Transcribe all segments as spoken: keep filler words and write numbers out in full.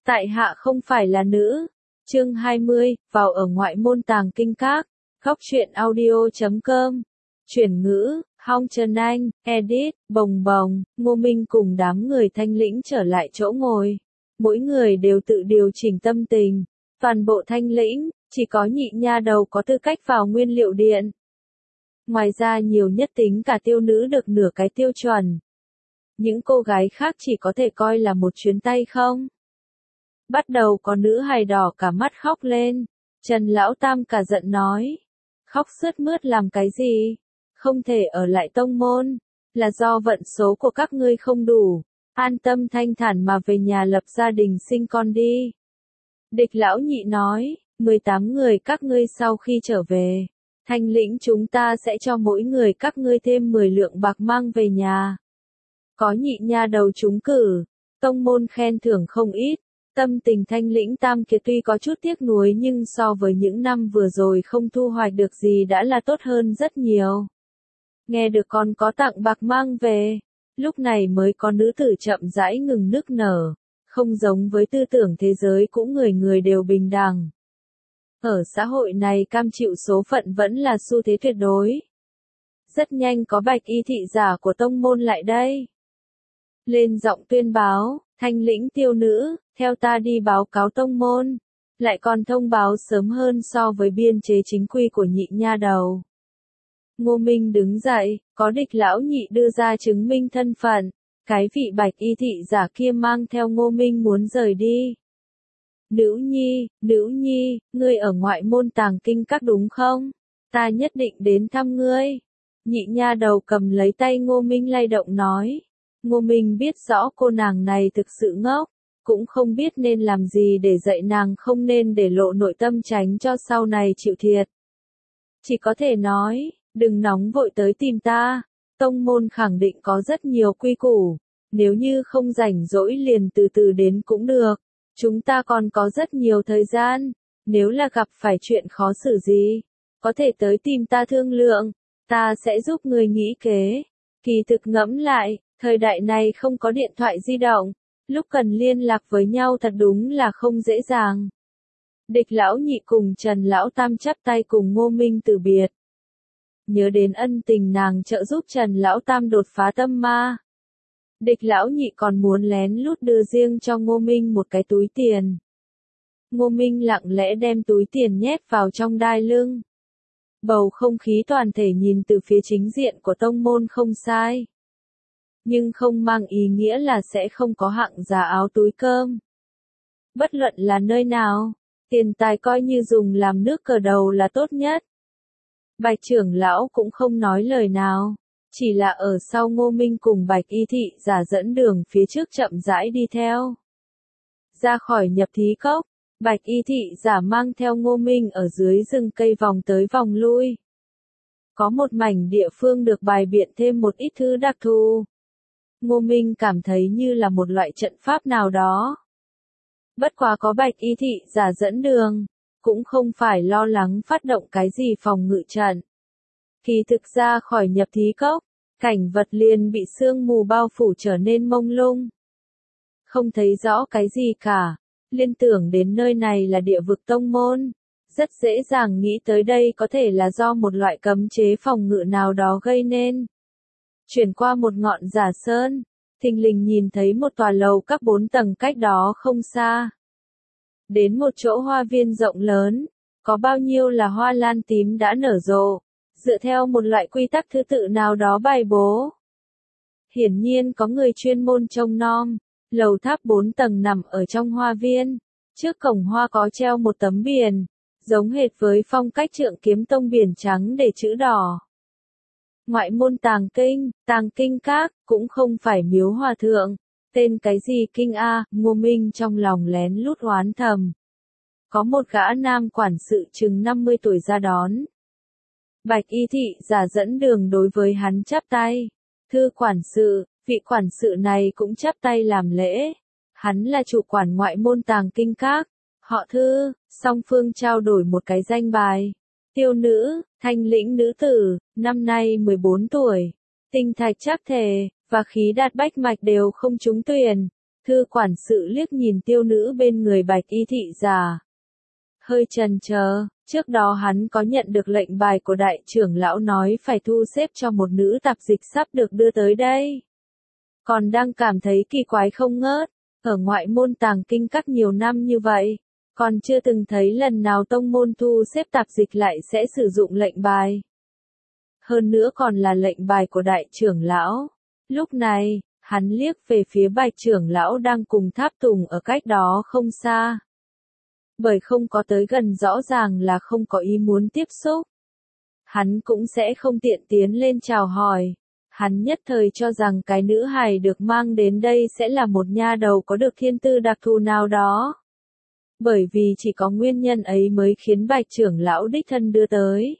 Tại hạ không phải là nữ. Chương hai mươi, vào ở ngoại môn tàng kinh các. Góc truyện audio chấm com. Chuyển ngữ, Hong Trần Anh, edit, Bồng Bồng, Ngô Minh cùng đám người Thanh Lĩnh trở lại chỗ ngồi. Mỗi người đều tự điều chỉnh tâm tình. Toàn bộ Thanh Lĩnh, chỉ có Nhị Nha Đầu có tư cách vào Nguyên Liệu Điện. Ngoài ra nhiều nhất tính cả Tiêu Nữ được nửa cái tiêu chuẩn. Những cô gái khác chỉ có thể coi là một chuyến tay không. Bắt đầu có nữ hài đỏ cả mắt khóc lên. Trần Lão Tam cả giận nói. Khóc sướt mướt làm cái gì? Không thể ở lại tông môn. Là do vận số của các ngươi không đủ. An tâm thanh thản mà về nhà lập gia đình sinh con đi. Địch Lão Nhị nói. mười tám người các ngươi sau khi trở về. Thanh Lĩnh chúng ta sẽ cho mỗi người các ngươi thêm mười lượng bạc mang về nhà. Có Nhị Nha Đầu trúng cử. Tông môn khen thưởng không ít. Tâm tình Thanh Lĩnh Tam Kiệt tuy có chút tiếc nuối nhưng so với những năm vừa rồi không thu hoạch được gì đã là tốt hơn rất nhiều. Nghe được còn có tặng bạc mang về, lúc này mới có nữ tử chậm rãi ngừng nức nở, không giống với tư tưởng thế giới cũng người người đều bình đẳng. Ở xã hội này cam chịu số phận vẫn là xu thế tuyệt đối. Rất nhanh có bạch y thị giả của tông môn lại đây. Lên giọng tuyên báo, Thanh Lĩnh Tiêu Nữ, theo ta đi báo cáo tông môn. Lại còn thông báo sớm hơn so với biên chế chính quy của Nhị Nha Đầu. Ngô Minh đứng dậy, có Địch Lão Nhị đưa ra chứng minh thân phận. Cái vị bạch y thị giả kia mang theo Ngô Minh muốn rời đi. Nữ Nhi, Nữ Nhi, ngươi ở ngoại môn tàng kinh các đúng không? Ta nhất định đến thăm ngươi. Nhị Nha Đầu cầm lấy tay Ngô Minh lay động nói. Ngô Minh biết rõ cô nàng này thực sự ngốc, cũng không biết nên làm gì để dạy nàng không nên để lộ nội tâm tránh cho sau này chịu thiệt. Chỉ có thể nói, đừng nóng vội tới tìm ta, tông môn khẳng định có rất nhiều quy củ, nếu như không rảnh rỗi liền từ từ đến cũng được, chúng ta còn có rất nhiều thời gian, nếu là gặp phải chuyện khó xử gì, có thể tới tìm ta thương lượng, ta sẽ giúp người nghĩ kế. Kỳ thực ngẫm lại, thời đại này không có điện thoại di động, lúc cần liên lạc với nhau thật đúng là không dễ dàng. Địch Lão Nhị cùng Trần Lão Tam chắp tay cùng Ngô Minh từ biệt. Nhớ đến ân tình nàng trợ giúp Trần Lão Tam đột phá tâm ma. Địch Lão Nhị còn muốn lén lút đưa riêng cho Ngô Minh một cái túi tiền. Ngô Minh lặng lẽ đem túi tiền nhét vào trong đai lưng. Bầu không khí toàn thể nhìn từ phía chính diện của tông môn không sai. Nhưng không mang ý nghĩa là sẽ không có hạng giá áo túi cơm. Bất luận là nơi nào, tiền tài coi như dùng làm nước cờ đầu là tốt nhất. Bạch trưởng lão cũng không nói lời nào, chỉ là ở sau Ngô Minh cùng Bạch y thị giả dẫn đường phía trước chậm rãi đi theo. Ra khỏi nhập thí cốc, Bạch y thị giả mang theo Ngô Minh ở dưới rừng cây vòng tới vòng lui. Có một mảnh địa phương được bày biện thêm một ít thứ đặc thù. Ngô Minh cảm thấy như là một loại trận pháp nào đó. Bất quá có Bạch y thị giả dẫn đường, cũng không phải lo lắng phát động cái gì phòng ngự trận. Kỳ thực ra khỏi nhập thí cốc, cảnh vật liền bị sương mù bao phủ trở nên mông lung. Không thấy rõ cái gì cả, liên tưởng đến nơi này là địa vực tông môn. Rất dễ dàng nghĩ tới đây có thể là do một loại cấm chế phòng ngự nào đó gây nên. Chuyển qua một ngọn giả sơn, thình lình nhìn thấy một tòa lầu các bốn tầng cách đó không xa. Đến một chỗ hoa viên rộng lớn, có bao nhiêu là hoa lan tím đã nở rộ, dựa theo một loại quy tắc thứ tự nào đó bày bố. Hiển nhiên có người chuyên môn trông nom, lầu tháp bốn tầng nằm ở trong hoa viên, trước cổng hoa có treo một tấm biển, giống hệt với phong cách Trượng Kiếm Tông biển trắng để chữ đỏ. Ngoại môn tàng kinh, tàng kinh các, cũng không phải miếu hòa thượng. Tên cái gì kinh a, Ngô Minh trong lòng lén lút oán thầm. Có một gã nam quản sự chừng năm mươi tuổi ra đón. Bạch y thị giả dẫn đường đối với hắn chắp tay. Thưa quản sự, vị quản sự này cũng chắp tay làm lễ. Hắn là chủ quản ngoại môn tàng kinh các. Họ Thư, song phương trao đổi một cái danh bài. Tiêu Nữ, Thanh Lĩnh nữ tử, năm nay mười bốn tuổi. Tinh thạch chắc thể, và khí đạt bách mạch đều không trúng tuyển. Thư quản sự liếc nhìn tiêu nữ bên người bạch y thị giả. Hơi chần chờ, trước đó hắn có nhận được lệnh bài của đại trưởng lão nói phải thu xếp cho một nữ tạp dịch sắp được đưa tới đây. Còn đang cảm thấy kỳ quái không ngớt, ở ngoại môn tàng kinh các nhiều năm như vậy, còn chưa từng thấy lần nào tông môn thu xếp tạp dịch lại sẽ sử dụng lệnh bài. Hơn nữa còn là lệnh bài của đại trưởng lão. Lúc này, hắn liếc về phía bạch trưởng lão đang cùng tháp tùng ở cách đó không xa. Bởi không có tới gần rõ ràng là không có ý muốn tiếp xúc. Hắn cũng sẽ không tiện tiến lên chào hỏi. Hắn nhất thời cho rằng cái nữ hài được mang đến đây sẽ là một nha đầu có được thiên tư đặc thù nào đó. Bởi vì chỉ có nguyên nhân ấy mới khiến bạch trưởng lão đích thân đưa tới.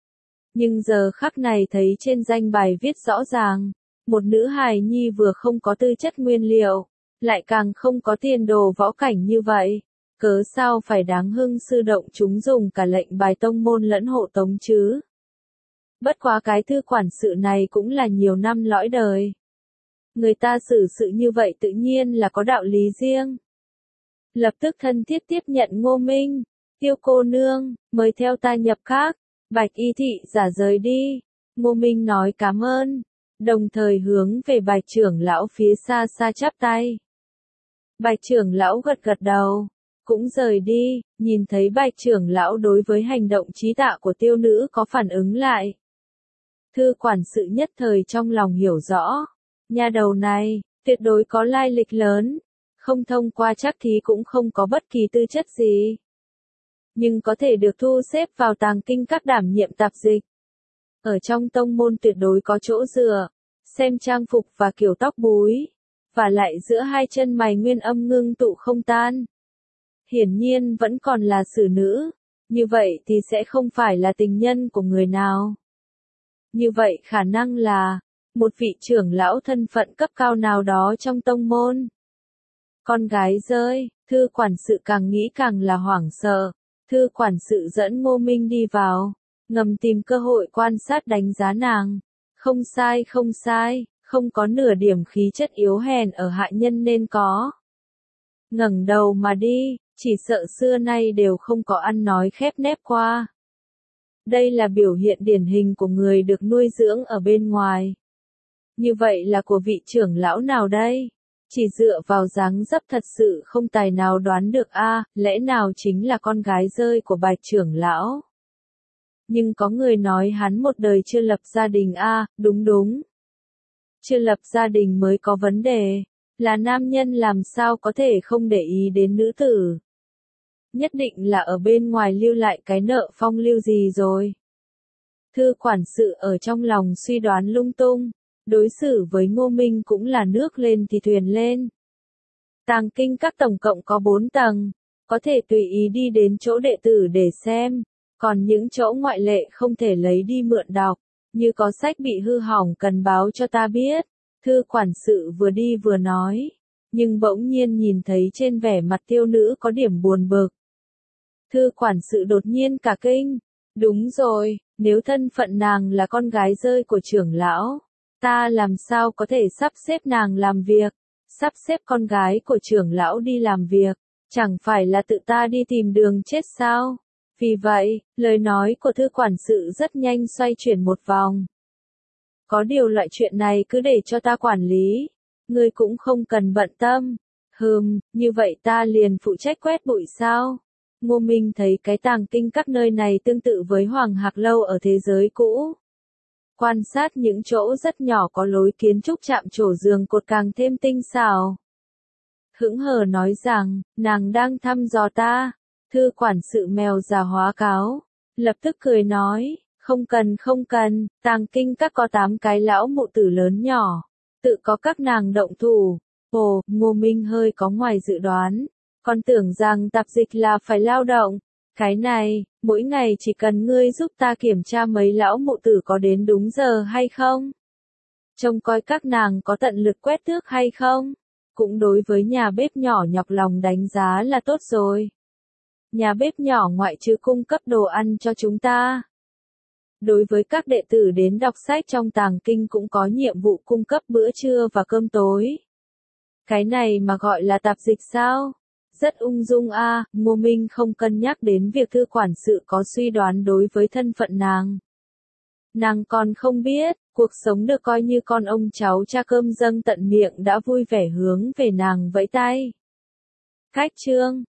Nhưng giờ khắc này thấy trên danh bài viết rõ ràng, một nữ hài nhi vừa không có tư chất nguyên liệu, lại càng không có tiền đồ võ cảnh như vậy. Cớ sao phải đáng hưng sư động chúng dùng cả lệnh bài tông môn lẫn hộ tống chứ? Bất quá cái thư quản sự này cũng là nhiều năm lõi đời. Người ta xử sự như vậy tự nhiên là có đạo lý riêng. Lập tức thân thiết tiếp nhận Ngô Minh, Tiêu cô nương, mời theo ta nhập khác, bạch y thị giả rời đi. Ngô Minh nói cảm ơn, đồng thời hướng về bạch trưởng lão phía xa xa chắp tay. Bạch trưởng lão gật gật đầu, cũng rời đi, nhìn thấy bạch trưởng lão đối với hành động trí tạ của tiêu nữ có phản ứng lại. Thư quản sự nhất thời trong lòng hiểu rõ, nha đầu này, tuyệt đối có lai lịch lớn, không thông qua trắc thí cũng không có bất kỳ tư chất gì. Nhưng có thể được thu xếp vào tàng kinh các đảm nhiệm tạp dịch. Ở trong tông môn tuyệt đối có chỗ dựa, xem trang phục và kiểu tóc búi, và lại giữa hai chân mày nguyên âm ngưng tụ không tan. Hiển nhiên vẫn còn là xử nữ, như vậy thì sẽ không phải là tình nhân của người nào. Như vậy khả năng là, một vị trưởng lão thân phận cấp cao nào đó trong tông môn. Con gái rơi, thư quản sự càng nghĩ càng là hoảng sợ. Thư quản sự dẫn Ngô Minh đi vào, ngầm tìm cơ hội quan sát đánh giá nàng. Không sai không sai, không có nửa điểm khí chất yếu hèn ở hạ nhân nên có. Ngẩng đầu mà đi, chỉ sợ xưa nay đều không có ăn nói khép nép qua. Đây là biểu hiện điển hình của người được nuôi dưỡng ở bên ngoài. Như vậy là của vị trưởng lão nào đây? Chỉ dựa vào dáng dấp thật sự không tài nào đoán được a, à, lẽ nào chính là con gái rơi của bạch trưởng lão? Nhưng có người nói hắn một đời chưa lập gia đình a, à, đúng đúng. Chưa lập gia đình mới có vấn đề, là nam nhân làm sao có thể không để ý đến nữ tử. Nhất định là ở bên ngoài lưu lại cái nợ phong lưu gì rồi. Thư quản sự ở trong lòng suy đoán lung tung. Đối xử với Ngô Minh cũng là nước lên thì thuyền lên. Tàng kinh các tổng cộng có bốn tầng, có thể tùy ý đi đến chỗ đệ tử để xem, còn những chỗ ngoại lệ không thể lấy đi mượn đọc, như có sách bị hư hỏng cần báo cho ta biết. Thư quản sự vừa đi vừa nói, nhưng bỗng nhiên nhìn thấy trên vẻ mặt tiêu nữ có điểm buồn bực. Thư quản sự đột nhiên cả kinh, đúng rồi, nếu thân phận nàng là con gái rơi của trưởng lão, ta làm sao có thể sắp xếp nàng làm việc, sắp xếp con gái của trưởng lão đi làm việc, chẳng phải là tự ta đi tìm đường chết sao? Vì vậy, lời nói của thư quản sự rất nhanh xoay chuyển một vòng. Có điều loại chuyện này cứ để cho ta quản lý, ngươi cũng không cần bận tâm. Hừm, như vậy ta liền phụ trách quét bụi sao? Ngô Minh thấy cái tàng kinh các nơi này tương tự với Hoàng Hạc Lâu ở thế giới cũ. Quan sát những chỗ rất nhỏ có lối kiến trúc chạm trổ giường cột càng thêm tinh xảo. Hững hờ nói rằng, nàng đang thăm dò ta. Thư quản sự mèo già hóa cáo, lập tức cười nói, không cần không cần, tàng kinh các có tám cái lão mụ tử lớn nhỏ, tự có các nàng động thủ. Ồ, Ngô Minh hơi có ngoài dự đoán, còn tưởng rằng tạp dịch là phải lao động. Cái này, mỗi ngày chỉ cần ngươi giúp ta kiểm tra mấy lão mụ tử có đến đúng giờ hay không? Trông coi các nàng có tận lực quét tước hay không? Cũng đối với nhà bếp nhỏ nhọc lòng đánh giá là tốt rồi. Nhà bếp nhỏ ngoại trừ cung cấp đồ ăn cho chúng ta. Đối với các đệ tử đến đọc sách trong tàng kinh cũng có nhiệm vụ cung cấp bữa trưa và cơm tối. Cái này mà gọi là tạp dịch sao? Rất ung dung a, à, Ngô Minh không cân nhắc đến việc thư quản sự có suy đoán đối với thân phận nàng. Nàng còn không biết, cuộc sống được coi như con ông cháu cha cơm dâng tận miệng đã vui vẻ hướng về nàng vẫy tay. Khách trương,